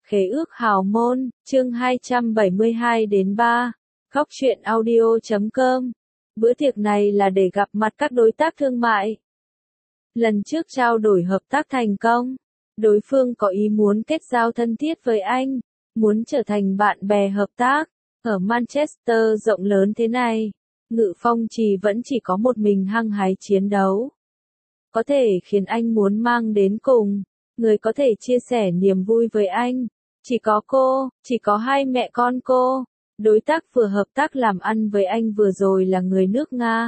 Khế ước hào môn, chương 272-3, Góc truyện audio.com. Bữa tiệc này là để gặp mặt các đối tác thương mại. Lần trước trao đổi hợp tác thành công, đối phương có ý muốn kết giao thân thiết với anh, muốn trở thành bạn bè hợp tác. Ở Manchester rộng lớn thế này, Ngự Phong Trì vẫn chỉ có một mình hăng hái chiến đấu. Có thể khiến anh muốn mang đến cùng, người có thể chia sẻ niềm vui với anh. Chỉ có cô, chỉ có hai mẹ con cô. Đối tác vừa hợp tác làm ăn với anh vừa rồi là người nước Nga.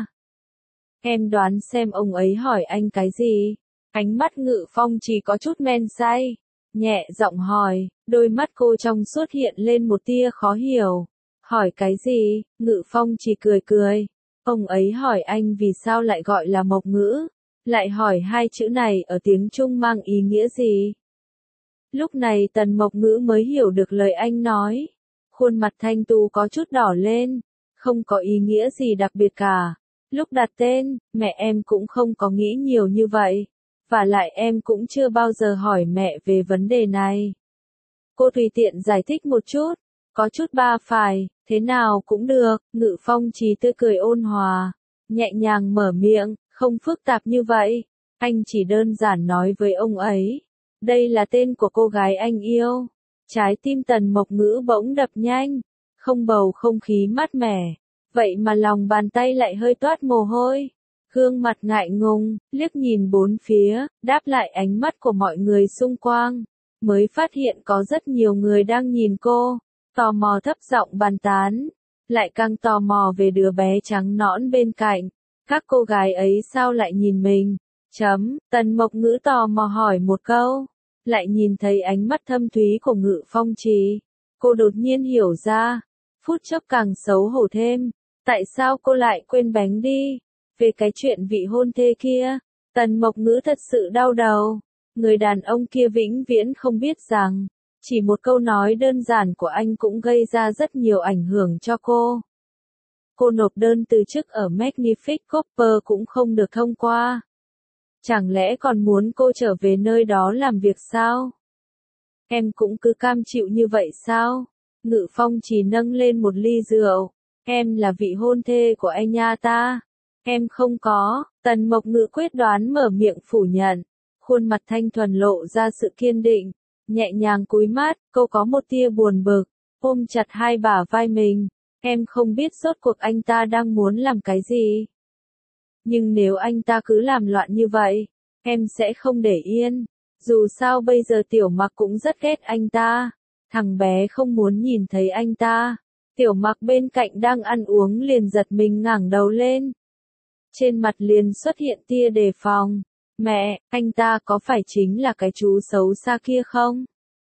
Em đoán xem ông ấy hỏi anh cái gì? Ánh mắt Ngự Phong Trì có chút men say. Nhẹ giọng hỏi, đôi mắt cô trong suốt hiện lên một tia khó hiểu. Hỏi cái gì? Ngự Phong Trì cười cười. Ông ấy hỏi anh vì sao lại gọi là Mộc Ngữ. Lại hỏi hai chữ này ở tiếng Trung mang ý nghĩa gì? Lúc này Tần Mộc Ngữ mới hiểu được lời anh nói. Khuôn mặt thanh tú có chút đỏ lên. Không có ý nghĩa gì đặc biệt cả. Lúc đặt tên, mẹ em cũng không có nghĩ nhiều như vậy. Và lại em cũng chưa bao giờ hỏi mẹ về vấn đề này. Cô tùy tiện giải thích một chút. Có chút ba phải, thế nào cũng được. Ngự Phong Trì tươi cười ôn hòa. Nhẹ nhàng mở miệng, không phức tạp như vậy. Anh chỉ đơn giản nói với ông ấy. Đây là tên của cô gái anh yêu. Trái tim Tần Mộc Ngữ bỗng đập nhanh. Không bầu không khí mát mẻ. Vậy mà lòng bàn tay lại hơi toát mồ hôi. Gương mặt ngại ngùng, liếc nhìn bốn phía, đáp lại ánh mắt của mọi người xung quanh. Mới phát hiện có rất nhiều người đang nhìn cô. Tò mò thấp giọng bàn tán. Lại càng tò mò về đứa bé trắng nõn bên cạnh. Các cô gái ấy sao lại nhìn mình? Tần Mộc Ngữ tò mò hỏi một câu. Lại nhìn thấy ánh mắt thâm thúy của Ngự Phong Trì. Cô đột nhiên hiểu ra. Phút chốc càng xấu hổ thêm. Tại sao cô lại quên bánh đi? Về cái chuyện vị hôn thê kia. Tần Mộc Ngữ thật sự đau đầu. Người đàn ông kia vĩnh viễn không biết rằng. Chỉ một câu nói đơn giản của anh cũng gây ra rất nhiều ảnh hưởng cho cô. Cô nộp đơn từ chức ở Magnific Copper cũng không được thông qua. Chẳng lẽ còn muốn cô trở về nơi đó làm việc sao? Em cũng cứ cam chịu như vậy sao? Ngự Phong Trì nâng lên một ly rượu. Em là vị hôn thê của anh nha ta. Em không có. Tần Mộc Ngữ quyết đoán mở miệng phủ nhận. Khuôn mặt thanh thuần lộ ra sự kiên định. Nhẹ nhàng cúi mắt, cô có một tia buồn bực. Ôm chặt hai bả vai mình. Em không biết rốt cuộc anh ta đang muốn làm cái gì. Nhưng nếu anh ta cứ làm loạn như vậy, em sẽ không để yên. Dù sao bây giờ Tiểu Mặc cũng rất ghét anh ta. Thằng bé không muốn nhìn thấy anh ta. Tiểu Mặc bên cạnh đang ăn uống liền giật mình ngẩng đầu lên. Trên mặt liền xuất hiện tia đề phòng. Mẹ, anh ta có phải chính là cái chú xấu xa kia không?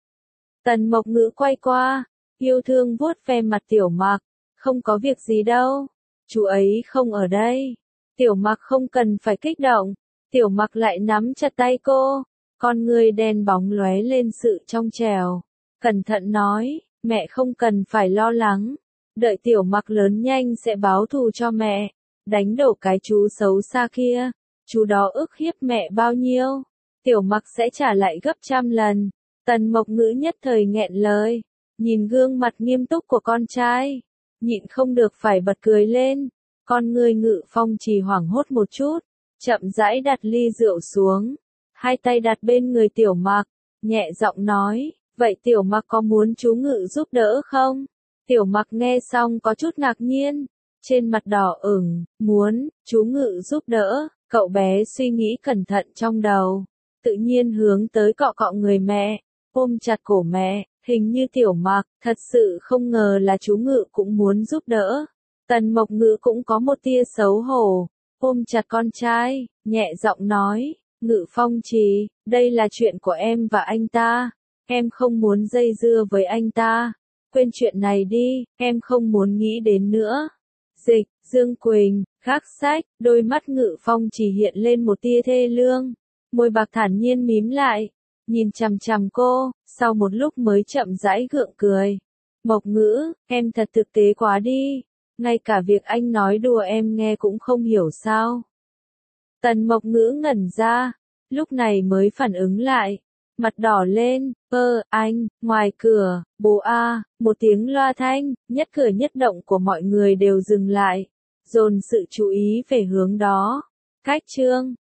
Tần Mộc Ngữ quay qua, yêu thương vuốt ve mặt Tiểu Mặc. Không có việc gì đâu. Chú ấy không ở đây. Tiểu Mặc không cần phải kích động. Tiểu Mặc lại nắm chặt tay cô. Con người đen bóng lóe lên sự trong trẻo. Cẩn thận nói, mẹ không cần phải lo lắng. Đợi Tiểu Mặc lớn nhanh sẽ báo thù cho mẹ. Đánh đổ cái chú xấu xa kia. Chú đó ức hiếp mẹ bao nhiêu. Tiểu Mặc sẽ trả lại gấp trăm lần. Tần Mộc Ngữ nhất thời nghẹn lời. Nhìn gương mặt nghiêm túc của con trai. Nhịn không được phải bật cười lên. Con người Ngự Phong Trì hoảng hốt một chút. Chậm rãi đặt ly rượu xuống. Hai tay đặt bên người Tiểu Mặc. Nhẹ giọng nói. Vậy Tiểu Mặc có muốn chú Ngự giúp đỡ không? Tiểu Mặc nghe xong có chút ngạc nhiên. Trên mặt đỏ ửng. Muốn, chú Ngự giúp đỡ. Cậu bé suy nghĩ cẩn thận trong đầu. Tự nhiên hướng tới cọ cọ người mẹ. Ôm chặt cổ mẹ. Hình như Tiểu Mặc, thật sự không ngờ là chú Ngự cũng muốn giúp đỡ. Tần Mộc Ngữ cũng có một tia xấu hổ. Ôm chặt con trai, nhẹ giọng nói. Ngự Phong Trì, đây là chuyện của em và anh ta. Em không muốn dây dưa với anh ta. Quên chuyện này đi, em không muốn nghĩ đến nữa. Dịch, Dương Quỳnh, gác sách, đôi mắt Ngự Phong Trì hiện lên một tia thê lương. Môi bạc thản nhiên mím lại. Nhìn chằm chằm cô, sau một lúc mới chậm rãi gượng cười. Mộc Ngữ, em thật thực tế quá đi. Ngay cả việc anh nói đùa em nghe cũng không hiểu sao. Tần Mộc Ngữ ngẩn ra, lúc này mới phản ứng lại. mặt đỏ lên, anh, ngoài cửa, bố a, một tiếng loa thanh, nhất cử nhất động của mọi người đều dừng lại, dồn sự chú ý về hướng đó. Cách chương